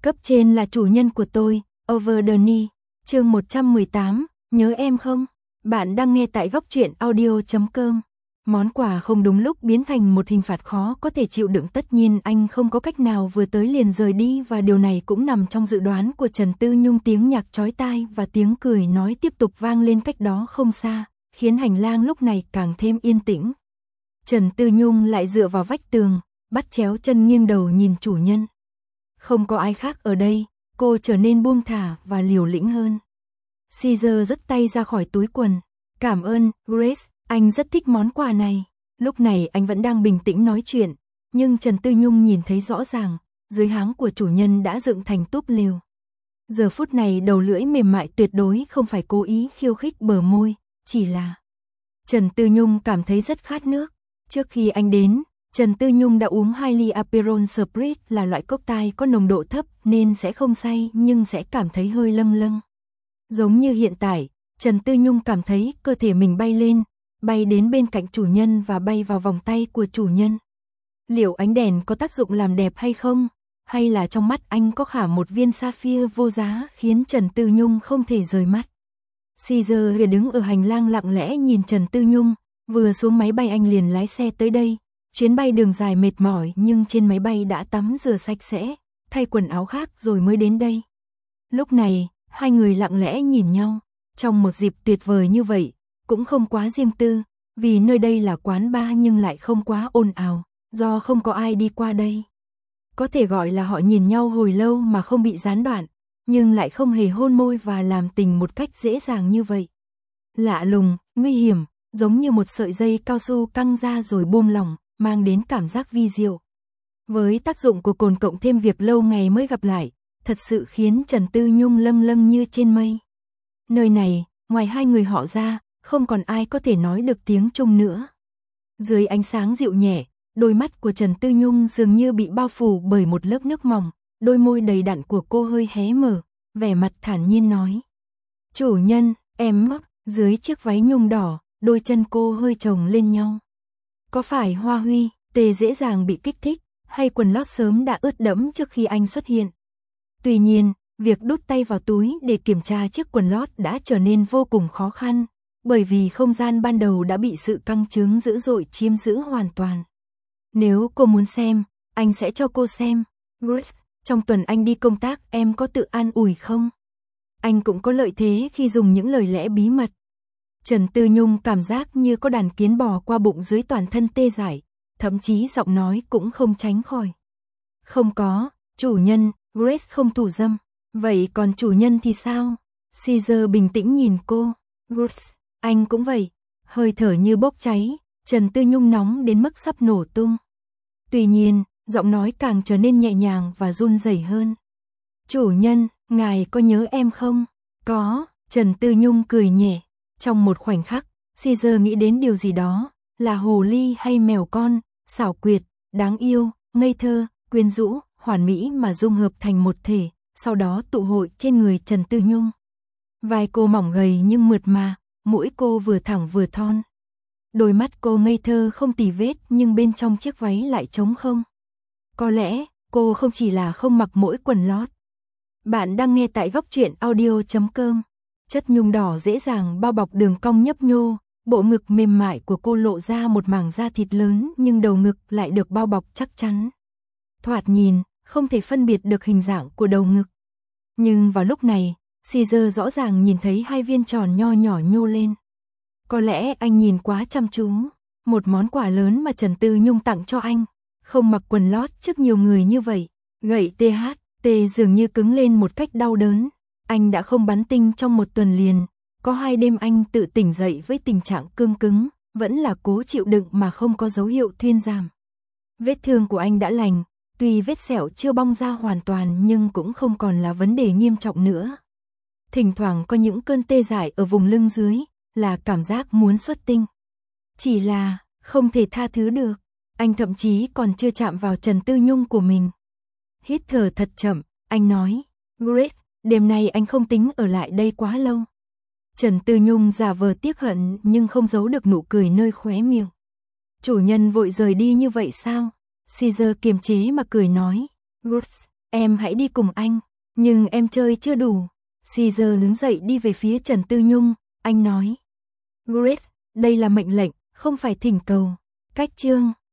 Cấp trên là chủ nhân của tôi, Over the Knee, chương 118, nhớ em không? Bạn đang nghe tại góc truyện audio.com. Món quà không đúng lúc biến thành một hình phạt khó có thể chịu đựng, tất nhiên anh không có cách nào vừa tới liền rời đi, và điều này cũng nằm trong dự đoán của Trần Tư Nhung. Tiếng nhạc chói tai và tiếng cười nói tiếp tục vang lên cách đó không xa, khiến hành lang lúc này càng thêm yên tĩnh. Trần Tư Nhung lại dựa vào vách tường, bắt chéo chân nghiêng đầu nhìn chủ nhân. Không có ai khác ở đây, cô trở nên buông thả và liều lĩnh hơn. Caesar rút tay ra khỏi túi quần. Cảm ơn, Grace, anh rất thích món quà này. Lúc này anh vẫn đang bình tĩnh nói chuyện, nhưng Trần Tư Nhung nhìn thấy rõ ràng, dưới háng của chủ nhân đã dựng thành túp lều. Giờ phút này đầu lưỡi mềm mại tuyệt đối không phải cố ý khiêu khích bờ môi, chỉ là... Trần Tư Nhung cảm thấy rất khát nước. Trước khi anh đến, Trần Tư Nhung đã uống 2 ly Aperol Spritz, là loại cocktail có nồng độ thấp nên sẽ không say nhưng sẽ cảm thấy hơi lâng lâng. Giống như hiện tại, Trần Tư Nhung cảm thấy cơ thể mình bay lên, bay đến bên cạnh chủ nhân và bay vào vòng tay của chủ nhân. Liệu ánh đèn có tác dụng làm đẹp hay không? Hay là trong mắt anh có khả một viên sapphire vô giá khiến Trần Tư Nhung không thể rời mắt? Caesar đứng ở hành lang lặng lẽ nhìn Trần Tư Nhung, vừa xuống máy bay anh liền lái xe tới đây. Chuyến bay đường dài mệt mỏi nhưng trên máy bay đã tắm rửa sạch sẽ, thay quần áo khác rồi mới đến đây. Lúc này, hai người lặng lẽ nhìn nhau, trong một dịp tuyệt vời như vậy, cũng không quá riêng tư, vì nơi đây là quán bar nhưng lại không quá ồn ào, do không có ai đi qua đây. Có thể gọi là họ nhìn nhau hồi lâu mà không bị gián đoạn, nhưng lại không hề hôn môi và làm tình một cách dễ dàng như vậy. Lạ lùng, nguy hiểm, giống như một sợi dây cao su căng ra rồi buông lỏng, mang đến cảm giác vi diệu. Với tác dụng của cồn cộng thêm việc lâu ngày mới gặp lại, thật sự khiến Trần Tư Nhung lâng lâng như trên mây. Nơi này, ngoài hai người họ ra, không còn ai có thể nói được tiếng Trung nữa. Dưới ánh sáng dịu nhẹ, đôi mắt của Trần Tư Nhung dường như bị bao phủ bởi một lớp nước mỏng, đôi môi đầy đặn của cô hơi hé mở, vẻ mặt thản nhiên nói. Chủ nhân, em mắc, dưới chiếc váy nhung đỏ, đôi chân cô hơi chồng lên nhau. Có phải Hoa Huy, tê dễ dàng bị kích thích, hay quần lót sớm đã ướt đẫm trước khi anh xuất hiện? Tuy nhiên, việc đút tay vào túi để kiểm tra chiếc quần lót đã trở nên vô cùng khó khăn, bởi vì không gian ban đầu đã bị sự căng cứng dữ dội chiếm giữ hoàn toàn. Nếu cô muốn xem, anh sẽ cho cô xem. Grace, trong tuần anh đi công tác em có tự an ủi không? Anh cũng có lợi thế khi dùng những lời lẽ bí mật. Trần Tư Nhung cảm giác như có đàn kiến bò qua bụng dưới, toàn thân tê dại, thậm chí giọng nói cũng không tránh khỏi. Không có, chủ nhân, Grace không thủ dâm. Vậy còn chủ nhân thì sao? Caesar bình tĩnh nhìn cô. Grace, anh cũng vậy. Hơi thở như bốc cháy, Trần Tư Nhung nóng đến mức sắp nổ tung. Tuy nhiên, giọng nói càng trở nên nhẹ nhàng và run rẩy hơn. Chủ nhân, ngài có nhớ em không? Có, Trần Tư Nhung cười nhẹ. Trong một khoảnh khắc, Caesar nghĩ đến điều gì đó, là hồ ly hay mèo con, xảo quyệt, đáng yêu, ngây thơ, quyến rũ, hoàn mỹ mà dung hợp thành một thể, sau đó tụ hội trên người Trần Tư Nhung. Vai cô mỏng gầy nhưng mượt mà, mũi cô vừa thẳng vừa thon. Đôi mắt cô ngây thơ không tì vết nhưng bên trong chiếc váy lại trống không. Có lẽ, cô không chỉ là không mặc mỗi quần lót. Bạn đang nghe tại góc truyện audio.com. Chất nhung đỏ dễ dàng bao bọc đường cong nhấp nhô, bộ ngực mềm mại của cô lộ ra một mảng da thịt lớn nhưng đầu ngực lại được bao bọc chắc chắn. Thoạt nhìn, không thể phân biệt được hình dạng của đầu ngực. Nhưng vào lúc này, Caesar rõ ràng nhìn thấy hai viên tròn nho nhỏ nhô lên. Có lẽ anh nhìn quá chăm chú, một món quà lớn mà Trần Tư Nhung tặng cho anh, không mặc quần lót trước nhiều người như vậy. Gậy THT dường như cứng lên một cách đau đớn. Anh đã không bắn tinh trong một tuần liền, có 2 đêm anh tự tỉnh dậy với tình trạng cương cứng, vẫn là cố chịu đựng mà không có dấu hiệu thuyên giảm. Vết thương của anh đã lành, tuy vết sẹo chưa bong ra hoàn toàn nhưng cũng không còn là vấn đề nghiêm trọng nữa. Thỉnh thoảng có những cơn tê dại ở vùng lưng dưới, là cảm giác muốn xuất tinh. Chỉ là, không thể tha thứ được, anh thậm chí còn chưa chạm vào Trần Tư Nhung của mình. Hít thở thật chậm, anh nói, Grace, đêm nay anh không tính ở lại đây quá lâu. Trần Tư Nhung giả vờ tiếc hận nhưng không giấu được nụ cười nơi khóe miệng. Chủ nhân vội rời đi như vậy sao? Caesar kiềm chế mà cười nói. Grace, Em hãy đi cùng anh, nhưng em chơi chưa đủ. Caesar đứng dậy đi về phía Trần Tư Nhung, anh nói. Grace, đây là mệnh lệnh, không phải thỉnh cầu. Cách chương